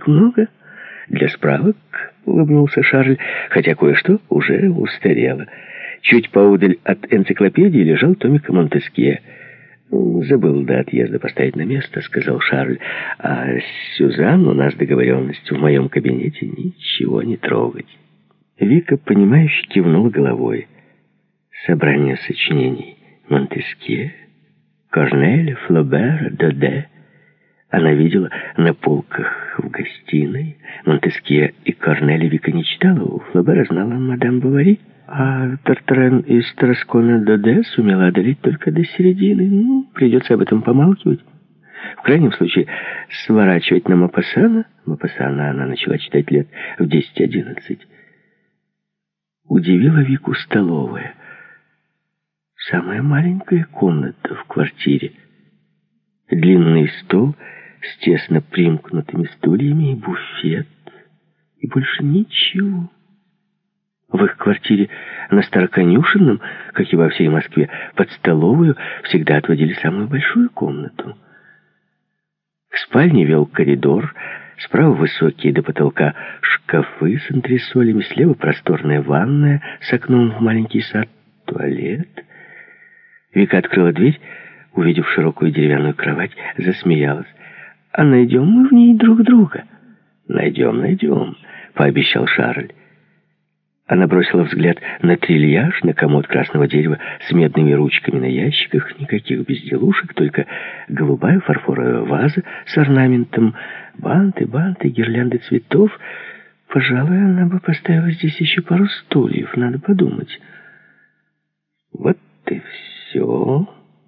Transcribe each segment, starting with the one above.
так много?» «Для справок», — улыбнулся Шарль, хотя кое-что уже устарело. Чуть поодаль от энциклопедии лежал томик Монтескье. «Забыл до отъезда поставить на место», — сказал Шарль. «А с Сюзан у нас договоренность в моем кабинете ничего не трогать». Вика, понимающе кивнула головой. Собрание сочинений Монтескье, Корнеля, Флобера, Доде она видела на полках в гостиной. Монтескье и Корнеля Вика не читала, у Флобера знала мадам Бовари, а Тартарен из Тараскона Доде сумела одолеть только до середины. Придется об этом помалкивать. В крайнем случае, сворачивать на Мопассана. Мопассана она начала читать лет в 10-11. Удивила Вику столовая. Самая маленькая комната в квартире. Длинный стол с тесно примкнутыми стульями и буфет. И больше ничего. В их квартире на Староконюшенном, как и во всей Москве, под столовую всегда отводили самую большую комнату. К спальне вел коридор, справа высокие до потолка шкафы с антресолями, слева просторная ванная с окном в маленький сад, туалет. Вика открыла дверь, увидев широкую деревянную кровать, засмеялась. «А найдем мы в ней друг друга?» «Найдем», — пообещал Шарль. Она бросила взгляд на трильяж, на комод красного дерева с медными ручками на ящиках, никаких безделушек, только голубая фарфоровая ваза с орнаментом, банты, гирлянды цветов. Пожалуй, она бы поставила здесь еще пару стульев, надо подумать. «Вот и все.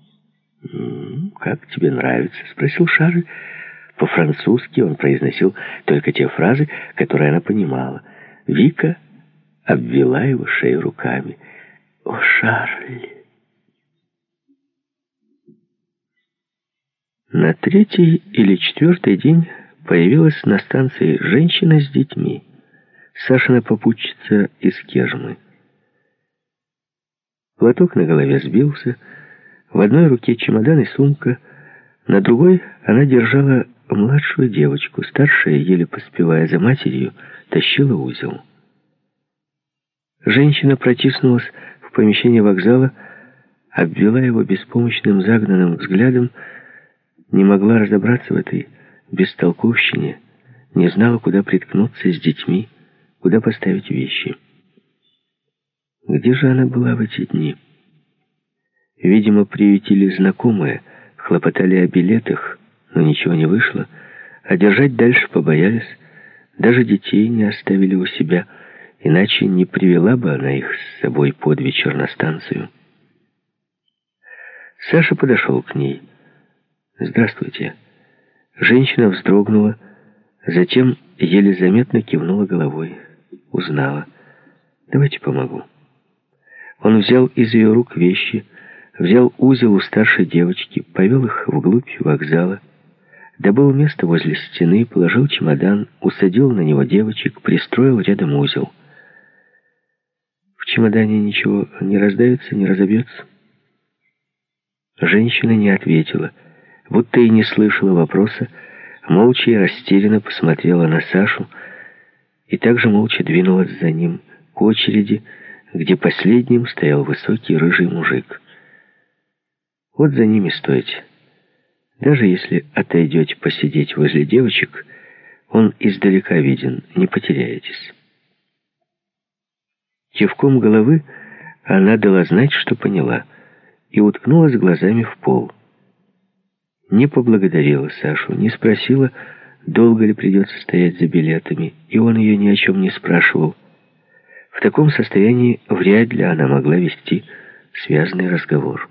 Как тебе нравится?» — спросил Шарль. По-французски он произносил только те фразы, которые она понимала. Вика обвела его шею руками. «О, Шарль!» На третий или четвертый день появилась на станции женщина с детьми. Сашина попутчица из Кежмы. Платок на голове сбился, в одной руке чемодан и сумка, на другой она держала младшую девочку, старшая, еле поспевая за матерью, тащила узел. Женщина протиснулась в помещение вокзала, обвела его беспомощным загнанным взглядом, не могла разобраться в этой бестолковщине, не знала, куда приткнуться с детьми, куда поставить вещи. Где же она была в эти дни? Видимо, приютили знакомые, хлопотали о билетах, но ничего не вышло, а держать дальше побоялись, даже детей не оставили у себя, иначе не привела бы она их с собой под вечер на станцию. Саша подошел к ней. «Здравствуйте». Женщина вздрогнула, затем еле заметно кивнула головой. Узнала. «Давайте помогу». Он взял из ее рук вещи, взял узел у старшей девочки, повел их вглубь вокзала, добыл место возле стены, положил чемодан, усадил на него девочек, пристроил рядом узел. «В чемодане ничего не раздавится, не разобьется?» Женщина не ответила, будто и не слышала вопроса, молча и растерянно посмотрела на Сашу и также молча двинулась за ним к очереди, где последним стоял высокий рыжий мужик. «Вот за ними стойте. Даже если отойдете посидеть возле девочек, он издалека виден, не потеряетесь». Кивком головы она дала знать, что поняла, и уткнулась глазами в пол. Не поблагодарила Сашу, не спросила, долго ли придется стоять за билетами, и он ее ни о чем не спрашивал. В таком состоянии вряд ли она могла вести связный разговор.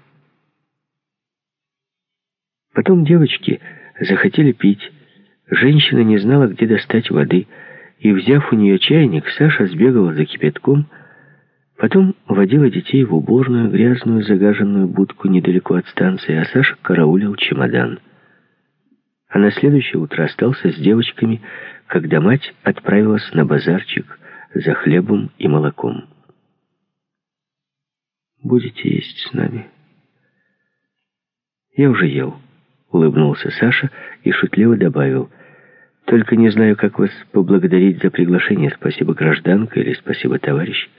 Потом девочки захотели пить. Женщина не знала, где достать воды, и, взяв у нее чайник, Саша сбегала за кипятком, потом водила детей в уборную, грязную, загаженную будку недалеко от станции, а Саша караулил чемодан. А на следующее утро остался с девочками, когда мать отправилась на базарчик за хлебом и молоком. «Будете есть с нами?» «Я уже ел», — улыбнулся Саша и шутливо добавил: Только не знаю, как вас поблагодарить за приглашение. Спасибо, гражданка, или спасибо, товарищ.